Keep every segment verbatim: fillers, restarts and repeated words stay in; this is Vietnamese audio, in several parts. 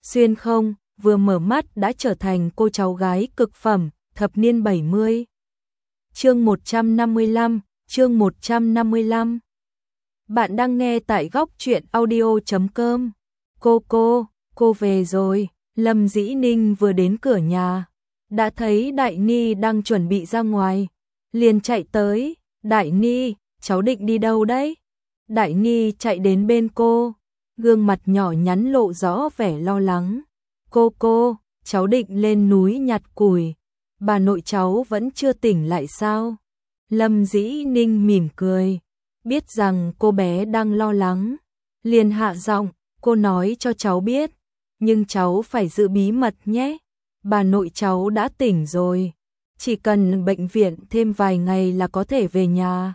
xuyên không, vừa mở mắt đã trở thành cô cháu gái cực phẩm, thập niên bảy mươi. Chương một trăm năm mươi lăm, chương một trăm năm mươi lăm. Bạn đang nghe tại góc truyện audio chấm com. Cô cô, cô về rồi. Lâm Dĩ Ninh vừa đến cửa nhà, đã thấy Đại Ni đang chuẩn bị ra ngoài, liền chạy tới. Đại Ni, cháu định đi đâu đấy? Đại Ni chạy đến bên cô, gương mặt nhỏ nhắn lộ rõ vẻ lo lắng. Cô cô, cháu định lên núi nhặt củi. Bà nội cháu vẫn chưa tỉnh lại sao? Lâm Dĩ Ninh mỉm cười, biết rằng cô bé đang lo lắng, liền hạ giọng, cô nói cho cháu biết, nhưng cháu phải giữ bí mật nhé. Bà nội cháu đã tỉnh rồi, chỉ cần bệnh viện thêm vài ngày là có thể về nhà.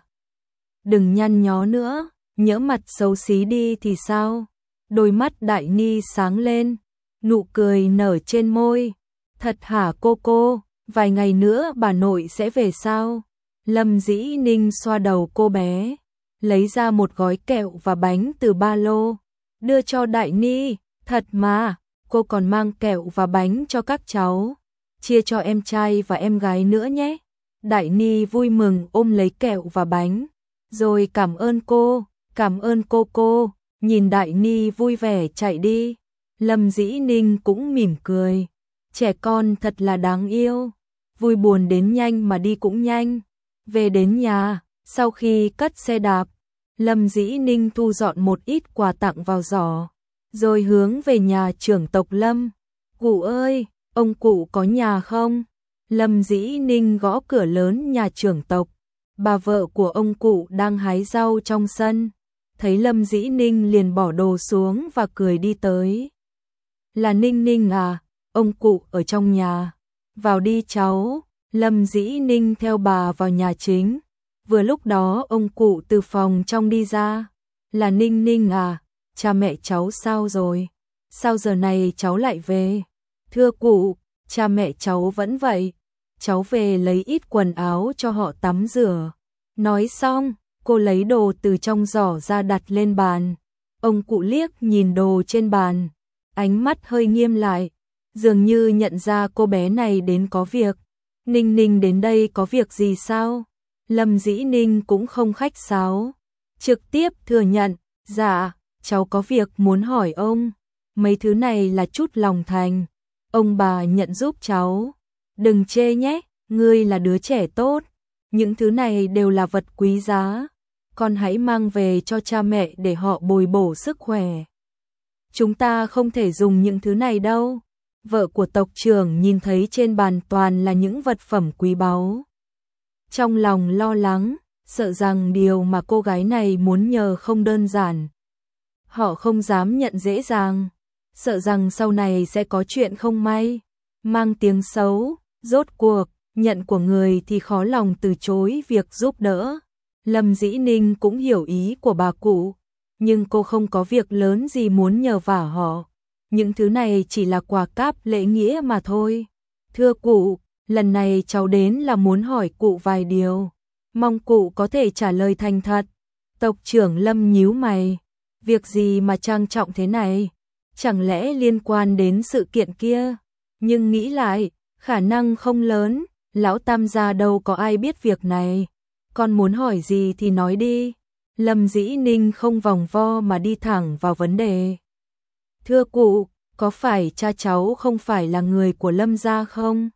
Đừng nhăn nhó nữa, nhỡ mặt xấu xí đi thì sao? Đôi mắt Đại Ni sáng lên, nụ cười nở trên môi. Thật hả cô cô, vài ngày nữa bà nội sẽ về sao? Lâm Dĩ Ninh xoa đầu cô bé, lấy ra một gói kẹo và bánh từ ba lô, đưa cho Đại Ni. Thật mà, cô còn mang kẹo và bánh cho các cháu, chia cho em trai và em gái nữa nhé. Đại Ni vui mừng ôm lấy kẹo và bánh, rồi cảm ơn cô, cảm ơn cô cô. Nhìn Đại Ni vui vẻ chạy đi, Lâm Dĩ Ninh cũng mỉm cười. Trẻ con thật là đáng yêu, vui buồn đến nhanh mà đi cũng nhanh. Về đến nhà, sau khi cất xe đạp, Lâm Dĩ Ninh thu dọn một ít quà tặng vào giỏ, rồi hướng về nhà trưởng tộc Lâm. Cụ ơi, ông cụ có nhà không? Lâm Dĩ Ninh gõ cửa lớn nhà trưởng tộc. Bà vợ của ông cụ đang hái rau trong sân, thấy Lâm Dĩ Ninh liền bỏ đồ xuống và cười đi tới. Là Ninh Ninh à, ông cụ ở trong nhà. Vào đi cháu. Lâm Dĩ Ninh theo bà vào nhà chính. Vừa lúc đó ông cụ từ phòng trong đi ra. Là Ninh Ninh à, cha mẹ cháu sao rồi? Sao giờ này cháu lại về? Thưa cụ, cha mẹ cháu vẫn vậy. Cháu về lấy ít quần áo cho họ tắm rửa. Nói xong, cô lấy đồ từ trong giỏ ra đặt lên bàn. Ông cụ liếc nhìn đồ trên bàn, ánh mắt hơi nghiêm lại, dường như nhận ra cô bé này đến có việc. Ninh Ninh đến đây có việc gì sao? Lâm Dĩ Ninh cũng không khách sáo, trực tiếp thừa nhận, dạ, cháu có việc muốn hỏi ông. Mấy thứ này là chút lòng thành, ông bà nhận giúp cháu. Đừng chê nhé, ngươi là đứa trẻ tốt, những thứ này đều là vật quý giá. Con hãy mang về cho cha mẹ để họ bồi bổ sức khỏe. Chúng ta không thể dùng những thứ này đâu. Vợ của tộc trưởng nhìn thấy trên bàn toàn là những vật phẩm quý báu, trong lòng lo lắng, sợ rằng điều mà cô gái này muốn nhờ không đơn giản. Họ không dám nhận dễ dàng, sợ rằng sau này sẽ có chuyện không may, mang tiếng xấu. Rốt cuộc, nhận của người thì khó lòng từ chối việc giúp đỡ. Lâm Dĩ Ninh cũng hiểu ý của bà cụ, nhưng cô không có việc lớn gì muốn nhờ vả họ. Những thứ này chỉ là quà cáp lễ nghĩa mà thôi. Thưa cụ, lần này cháu đến là muốn hỏi cụ vài điều, mong cụ có thể trả lời thành thật. Tộc trưởng Lâm nhíu mày, việc gì mà trang trọng thế này? Chẳng lẽ liên quan đến sự kiện kia? Nhưng nghĩ lại, khả năng không lớn, lão tam gia đâu có ai biết việc này. Con muốn hỏi gì thì nói đi. Lâm Dĩ Ninh không vòng vo mà đi thẳng vào vấn đề. Thưa cụ, có phải cha cháu không phải là người của Lâm gia không?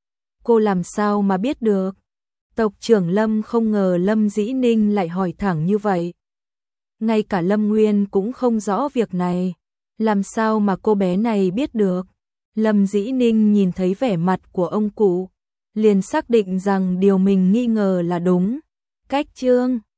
Cô làm sao mà biết được? Tộc trưởng Lâm không ngờ Lâm Dĩ Ninh lại hỏi thẳng như vậy. Ngay cả Lâm Nguyên cũng không rõ việc này, làm sao mà cô bé này biết được? Lâm Dĩ Ninh nhìn thấy vẻ mặt của ông cụ, liền xác định rằng điều mình nghi ngờ là đúng. Cách chương